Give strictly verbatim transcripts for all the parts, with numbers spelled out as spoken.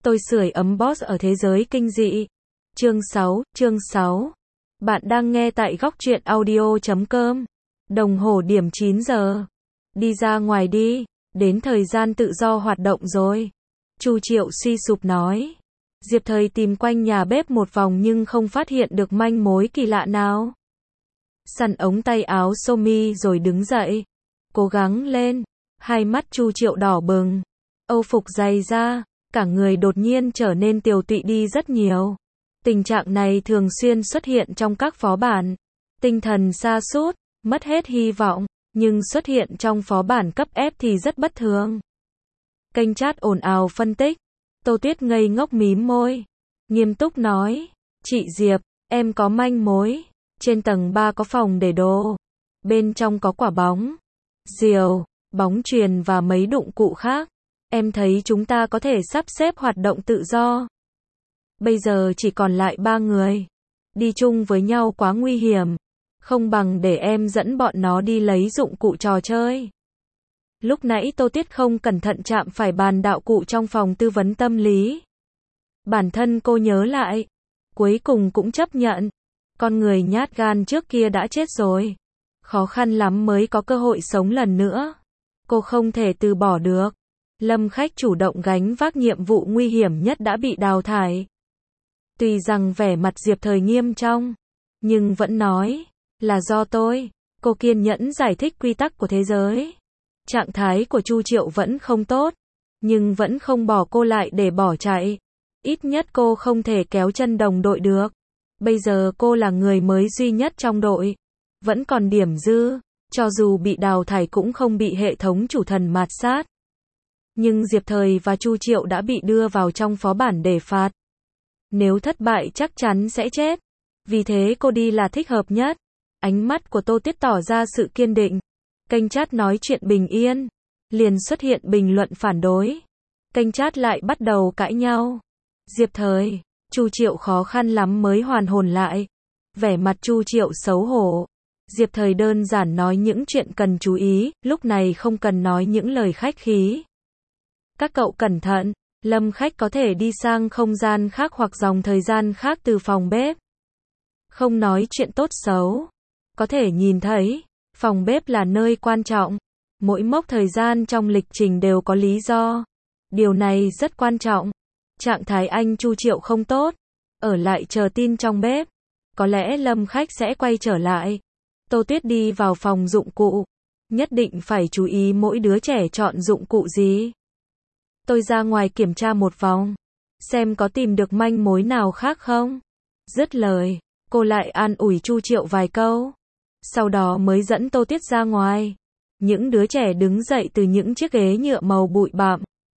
Tôi sưởi ấm boss ở thế giới kinh dị. Chương sáu, chương sáu. Bạn đang nghe tại góc truyện audio chấm com. Đồng hồ điểm chín giờ. Đi ra ngoài đi, đến thời gian tự do hoạt động rồi. Chu Triệu suy sụp nói. Diệp Thời tìm quanh nhà bếp một vòng nhưng không phát hiện được manh mối kỳ lạ nào. Săn ống tay áo sơ mi rồi đứng dậy. Cố gắng lên. Hai mắt Chu Triệu đỏ bừng. Âu phục dày ra, cả người đột nhiên trở nên tiều tụy đi rất nhiều. Tình trạng này thường xuyên xuất hiện trong các phó bản. Tinh thần sa sút, mất hết hy vọng, nhưng xuất hiện trong phó bản cấp ép thì rất bất thường. Kênh chat ồn ào phân tích. Tô Tuyết ngây ngốc mím môi. Nghiêm túc nói. Chị Diệp, em có manh mối. Trên tầng ba có phòng để đồ. Bên trong có quả bóng, diều, bóng chuyền và mấy dụng cụ khác. Em thấy chúng ta có thể sắp xếp hoạt động tự do. Bây giờ chỉ còn lại ba người. Đi chung với nhau quá nguy hiểm. Không bằng để em dẫn bọn nó đi lấy dụng cụ trò chơi. Lúc nãy Tô Tuyết không cẩn thận chạm phải bàn đạo cụ trong phòng tư vấn tâm lý. Bản thân cô nhớ lại. Cuối cùng cũng chấp nhận. Con người nhát gan trước kia đã chết rồi. Khó khăn lắm mới có cơ hội sống lần nữa. Cô không thể từ bỏ được. Lâm Khách chủ động gánh vác nhiệm vụ nguy hiểm nhất đã bị đào thải. Tuy rằng vẻ mặt Diệp Thời nghiêm trong, nhưng vẫn nói, là do tôi. Cô kiên nhẫn giải thích quy tắc của thế giới. Trạng thái của Chu Triệu vẫn không tốt, nhưng vẫn không bỏ cô lại để bỏ chạy. Ít nhất cô không thể kéo chân đồng đội được. Bây giờ cô là người mới duy nhất trong đội. Vẫn còn điểm dư, cho dù bị đào thải cũng không bị hệ thống chủ thần mạt sát. Nhưng Diệp Thời và Chu Triệu đã bị đưa vào trong phó bản để phạt. Nếu thất bại chắc chắn sẽ chết. Vì thế cô đi là thích hợp nhất. Ánh mắt của Tô Tuyết tỏ ra sự kiên định. Kênh chat nói chuyện bình yên. Liền xuất hiện bình luận phản đối. Kênh chat lại bắt đầu cãi nhau. Diệp Thời, Chu Triệu khó khăn lắm mới hoàn hồn lại. Vẻ mặt Chu Triệu xấu hổ. Diệp Thời đơn giản nói những chuyện cần chú ý, lúc này không cần nói những lời khách khí. Các cậu cẩn thận, Lâm Khách có thể đi sang không gian khác hoặc dòng thời gian khác từ phòng bếp. Không nói chuyện tốt xấu. Có thể nhìn thấy, phòng bếp là nơi quan trọng. Mỗi mốc thời gian trong lịch trình đều có lý do. Điều này rất quan trọng. Trạng thái anh Chu Triệu không tốt. Ở lại chờ tin trong bếp. Có lẽ Lâm Khách sẽ quay trở lại. Tô Tuyết đi vào phòng dụng cụ. Nhất định phải chú ý mỗi đứa trẻ chọn dụng cụ gì. Tôi ra ngoài kiểm tra một vòng. Xem có tìm được manh mối nào khác không. Dứt lời, cô lại an ủi Chu Triệu vài câu. Sau đó mới dẫn Tô Tuyết ra ngoài. Những đứa trẻ đứng dậy từ những chiếc ghế nhựa màu bụi bặm.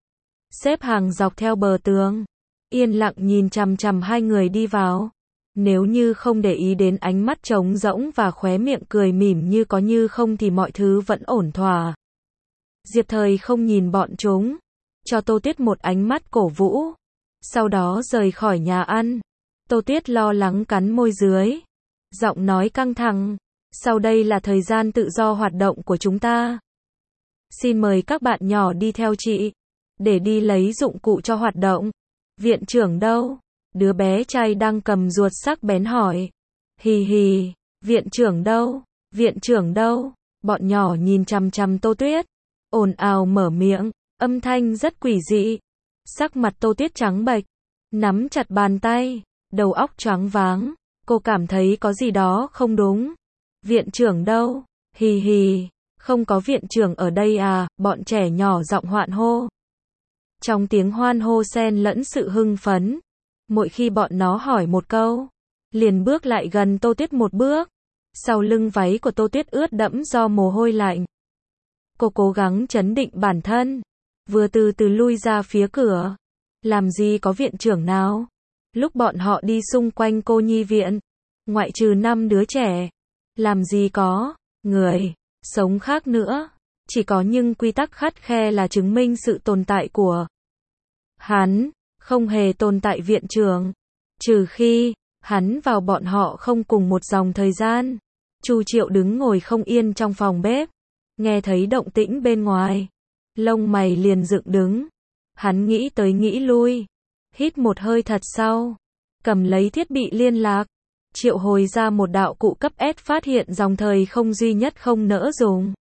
Xếp hàng dọc theo bờ tường. Yên lặng nhìn chằm chằm hai người đi vào. Nếu như không để ý đến ánh mắt trống rỗng và khóe miệng cười mỉm như có như không thì mọi thứ vẫn ổn thỏa. Diệp Thời không nhìn bọn chúng. Cho Tô Tuyết một ánh mắt cổ vũ. Sau đó rời khỏi nhà ăn. Tô Tuyết lo lắng cắn môi dưới. Giọng nói căng thẳng. Sau đây là thời gian tự do hoạt động của chúng ta. Xin mời các bạn nhỏ đi theo chị. Để đi lấy dụng cụ cho hoạt động. Viện trưởng đâu? Đứa bé trai đang cầm ruột sắc bén hỏi. Hì hì, viện trưởng đâu? Viện trưởng đâu? Bọn nhỏ nhìn chằm chằm Tô Tuyết. Ồn ào mở miệng, âm thanh rất quỷ dị. Sắc mặt Tô Tuyết trắng bệch, nắm chặt bàn tay, đầu óc choáng váng. Cô cảm thấy có gì đó không đúng. Viện trưởng đâu? Hì hì, không có viện trưởng ở đây à? Bọn trẻ nhỏ giọng hoan hô. Trong tiếng hoan hô xen lẫn sự hưng phấn. Mỗi khi bọn nó hỏi một câu, liền bước lại gần Tô Tuyết một bước. Sau lưng váy của Tô Tuyết ướt đẫm do mồ hôi lạnh. Cô cố gắng trấn định bản thân, vừa từ từ lui ra phía cửa. Làm gì có viện trưởng nào? Lúc bọn họ đi xung quanh cô nhi viện, ngoại trừ năm đứa trẻ, làm gì có người sống khác nữa. Chỉ có những quy tắc khắt khe là chứng minh sự tồn tại của hắn. Không hề tồn tại viện trưởng. Trừ khi, hắn vào bọn họ không cùng một dòng thời gian. Chu Triệu đứng ngồi không yên trong phòng bếp. Nghe thấy động tĩnh bên ngoài. Lông mày liền dựng đứng. Hắn nghĩ tới nghĩ lui. Hít một hơi thật sâu. Cầm lấy thiết bị liên lạc. Triệu hồi ra một đạo cụ cấp S phát hiện dòng thời không duy nhất không nỡ dùng.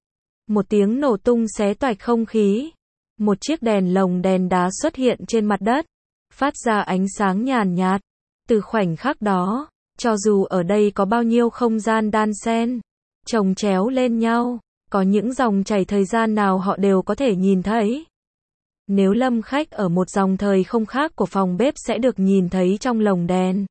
Một tiếng nổ tung xé toạch không khí. Một chiếc đèn lồng đèn đá xuất hiện trên mặt đất. Phát ra ánh sáng nhàn nhạt. Từ khoảnh khắc đó, cho dù ở đây có bao nhiêu không gian đan xen, chồng chéo lên nhau, có những dòng chảy thời gian nào họ đều có thể nhìn thấy. Nếu Lâm Khách ở một dòng thời không khác của phòng bếp sẽ được nhìn thấy trong lồng đèn.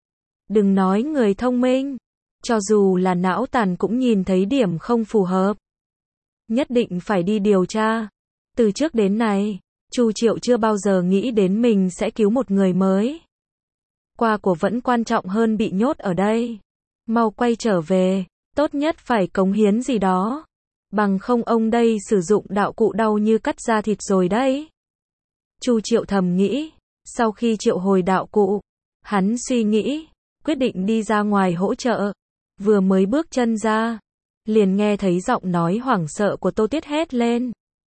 Đừng nói người thông minh, cho dù là não tàn cũng nhìn thấy điểm không phù hợp. Nhất định phải đi điều tra. Từ trước đến nay, Chu Triệu chưa bao giờ nghĩ đến mình sẽ cứu một người mới. Qua của vẫn quan trọng hơn bị nhốt ở đây. Mau quay trở về, tốt nhất phải cống hiến gì đó. Bằng không ông đây sử dụng đạo cụ đau như cắt da thịt rồi đấy. Chu Triệu thầm nghĩ, sau khi triệu hồi đạo cụ, hắn suy nghĩ, quyết định đi ra ngoài hỗ trợ. Vừa mới bước chân ra, liền nghe thấy giọng nói hoảng sợ của Tô Tiết hét lên.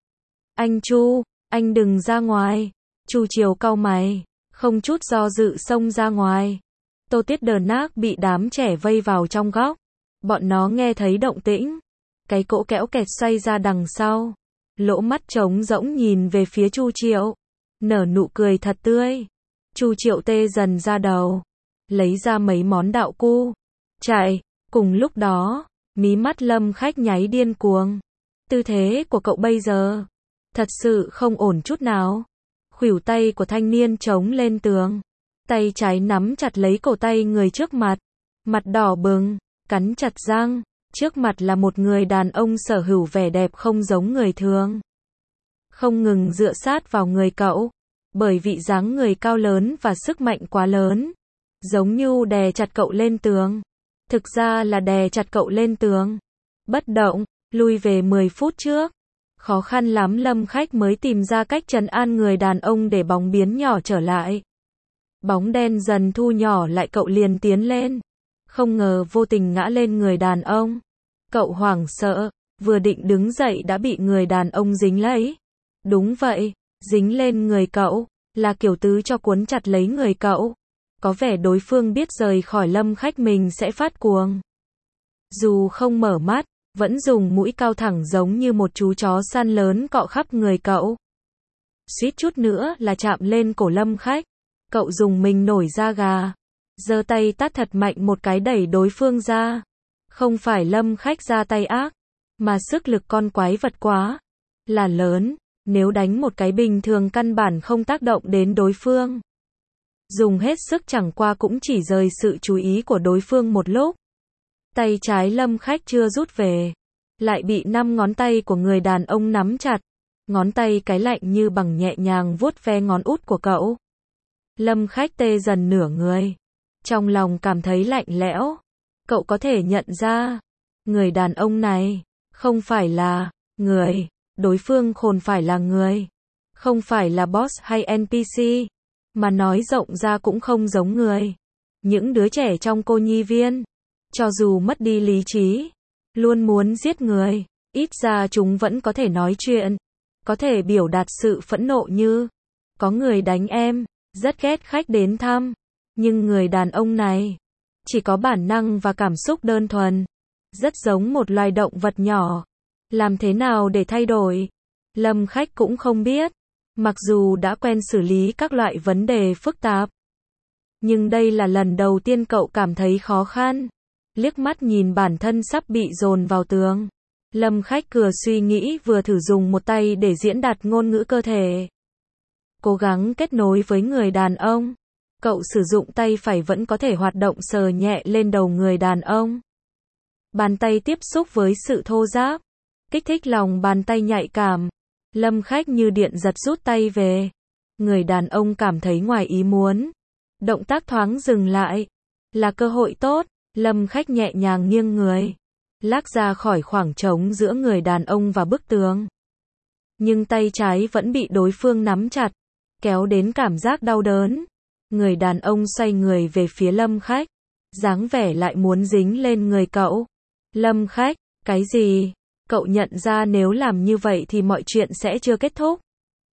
Anh Chu, anh đừng ra ngoài. Chu Triều cau mày, không chút do dự xông ra ngoài. Tô Tiết đờ nác bị đám trẻ vây vào trong góc. Bọn nó nghe thấy động tĩnh. Cái cỗ kéo kẹt xoay ra đằng sau. Lỗ mắt trống rỗng nhìn về phía Chu Triệu. Nở nụ cười thật tươi. Chu Triệu tê dần ra đầu. Lấy ra mấy món đạo cụ. Chạy. Cùng lúc đó, mí mắt Lâm Khách nháy điên cuồng. Tư thế của cậu bây giờ thật sự không ổn chút nào. Khuỷu tay của thanh niên chống lên tường. Tay trái nắm chặt lấy cổ tay người trước mặt. Mặt đỏ bừng, cắn chặt răng. Trước mặt là một người đàn ông sở hữu vẻ đẹp không giống người thường. Không ngừng dựa sát vào người cậu. Bởi vì dáng người cao lớn và sức mạnh quá lớn. Giống như đè chặt cậu lên tường. Thực ra là đè chặt cậu lên tường. Bất động, lui về mười phút trước. Khó khăn lắm Lâm Khách mới tìm ra cách trấn an người đàn ông để bóng biến nhỏ trở lại. Bóng đen dần thu nhỏ lại cậu liền tiến lên. Không ngờ vô tình ngã lên người đàn ông. Cậu hoảng sợ, vừa định đứng dậy đã bị người đàn ông dính lấy. Đúng vậy, dính lên người cậu, là kiểu tứ cho cuốn chặt lấy người cậu. Có vẻ đối phương biết rời khỏi Lâm Khách mình sẽ phát cuồng. Dù không mở mắt, vẫn dùng mũi cao thẳng giống như một chú chó săn lớn cọ khắp người cậu. Suýt chút nữa là chạm lên cổ Lâm Khách. Cậu dùng mình nổi da gà. Giơ tay tát thật mạnh một cái đẩy đối phương ra. Không phải Lâm Khách ra tay ác, mà sức lực con quái vật quá là lớn. Nếu đánh một cái bình thường căn bản không tác động đến đối phương. Dùng hết sức chẳng qua cũng chỉ rời sự chú ý của đối phương một lúc. Tay trái Lâm Khách chưa rút về, lại bị năm ngón tay của người đàn ông nắm chặt. Ngón tay cái lạnh như bằng nhẹ nhàng vuốt ve ngón út của cậu. Lâm Khách tê dần nửa người. Trong lòng cảm thấy lạnh lẽo. Cậu có thể nhận ra, người đàn ông này, không phải là người. Đối phương khôn phải là người. Không phải là boss hay en pê xê. Mà nói rộng ra cũng không giống người. Những đứa trẻ trong cô nhi viên, cho dù mất đi lý trí, luôn muốn giết người, ít ra chúng vẫn có thể nói chuyện, có thể biểu đạt sự phẫn nộ như, có người đánh em, rất ghét khách đến thăm. Nhưng người đàn ông này, chỉ có bản năng và cảm xúc đơn thuần, rất giống một loài động vật nhỏ. Làm thế nào để thay đổi? Lâm Khách cũng không biết. Mặc dù đã quen xử lý các loại vấn đề phức tạp, nhưng đây là lần đầu tiên cậu cảm thấy khó khăn. Liếc mắt nhìn bản thân sắp bị dồn vào tường. Lâm Khách vừa suy nghĩ vừa thử dùng một tay để diễn đạt ngôn ngữ cơ thể. Cố gắng kết nối với người đàn ông. Cậu sử dụng tay phải vẫn có thể hoạt động sờ nhẹ lên đầu người đàn ông. Bàn tay tiếp xúc với sự thô ráp, kích thích lòng bàn tay nhạy cảm. Lâm Khách như điện giật rút tay về. Người đàn ông cảm thấy ngoài ý muốn. Động tác thoáng dừng lại. Là cơ hội tốt. Lâm Khách nhẹ nhàng nghiêng người. Lách ra khỏi khoảng trống giữa người đàn ông và bức tường. Nhưng tay trái vẫn bị đối phương nắm chặt. Kéo đến cảm giác đau đớn. Người đàn ông xoay người về phía Lâm Khách. Dáng vẻ lại muốn dính lên người cậu. Lâm Khách, cái gì? Cậu nhận ra nếu làm như vậy thì mọi chuyện sẽ chưa kết thúc.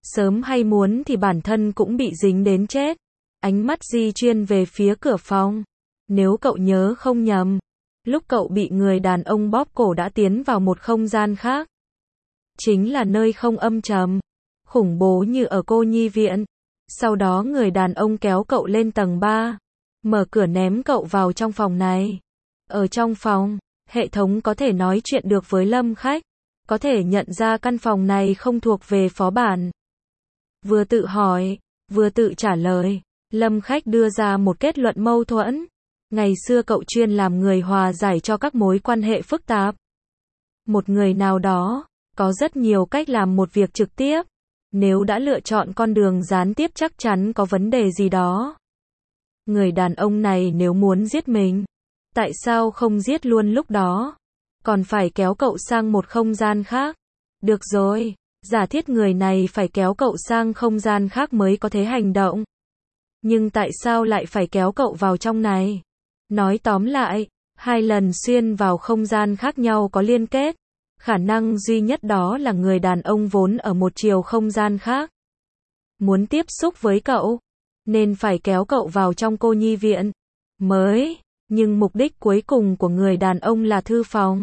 Sớm hay muốn thì bản thân cũng bị dính đến chết. Ánh mắt di chuyên về phía cửa phòng. Nếu cậu nhớ không nhầm, lúc cậu bị người đàn ông bóp cổ đã tiến vào một không gian khác. Chính là nơi không âm trầm, khủng bố như ở cô nhi viện. Sau đó người đàn ông kéo cậu lên tầng ba, mở cửa ném cậu vào trong phòng này. Ở trong phòng, hệ thống có thể nói chuyện được với Lâm Khách, có thể nhận ra căn phòng này không thuộc về phó bản. Vừa tự hỏi, vừa tự trả lời, Lâm Khách đưa ra một kết luận mâu thuẫn. Ngày xưa cậu chuyên làm người hòa giải cho các mối quan hệ phức tạp. Một người nào đó, có rất nhiều cách làm một việc trực tiếp. Nếu đã lựa chọn con đường gián tiếp chắc chắn có vấn đề gì đó. Người đàn ông này nếu muốn giết mình, tại sao không giết luôn lúc đó? Còn phải kéo cậu sang một không gian khác. Được rồi, giả thiết người này phải kéo cậu sang không gian khác mới có thể hành động. Nhưng tại sao lại phải kéo cậu vào trong này? Nói tóm lại, hai lần xuyên vào không gian khác nhau có liên kết. Khả năng duy nhất đó là người đàn ông vốn ở một chiều không gian khác. Muốn tiếp xúc với cậu, nên phải kéo cậu vào trong cô nhi viện. Mới, nhưng mục đích cuối cùng của người đàn ông là thư phòng.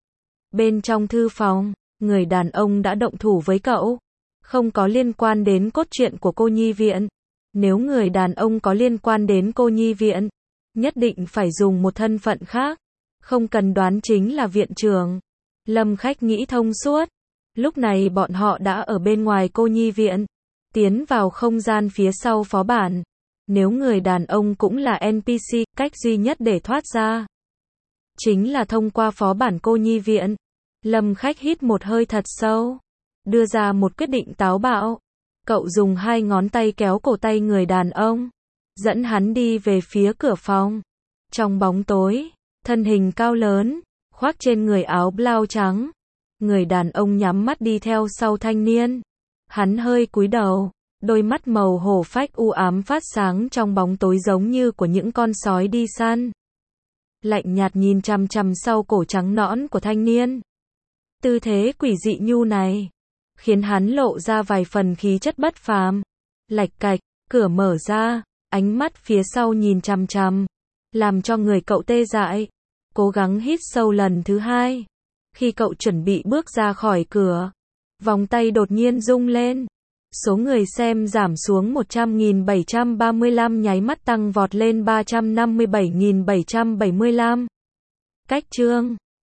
Bên trong thư phòng, người đàn ông đã động thủ với cậu. Không có liên quan đến cốt truyện của cô nhi viện. Nếu người đàn ông có liên quan đến cô nhi viện, nhất định phải dùng một thân phận khác. Không cần đoán chính là viện trưởng. Lâm Khách nghĩ thông suốt. Lúc này bọn họ đã ở bên ngoài cô nhi viện, tiến vào không gian phía sau phó bản. Nếu người đàn ông cũng là en pê xê, cách duy nhất để thoát ra chính là thông qua phó bản cô nhi viện. Lâm Khách hít một hơi thật sâu, đưa ra một quyết định táo bạo. Cậu dùng hai ngón tay kéo cổ tay người đàn ông, dẫn hắn đi về phía cửa phòng. Trong bóng tối, thân hình cao lớn, khoác trên người áo blau trắng. Người đàn ông nhắm mắt đi theo sau thanh niên. Hắn hơi cúi đầu, đôi mắt màu hổ phách u ám phát sáng trong bóng tối giống như của những con sói đi săn. Lạnh nhạt nhìn chằm chằm sau cổ trắng nõn của thanh niên. Tư thế quỷ dị nhu này khiến hắn lộ ra vài phần khí chất bất phàm. Lạch cạch, cửa mở ra, ánh mắt phía sau nhìn chằm chằm, làm cho người cậu tê dại. Cố gắng hít sâu lần thứ hai. Khi cậu chuẩn bị bước ra khỏi cửa, vòng tay đột nhiên rung lên. Số người xem giảm xuống một trăm nghìn bảy trăm ba mươi lăm nháy mắt tăng vọt lên ba trăm năm mươi bảy nghìn bảy trăm bảy mươi lăm. Cách chương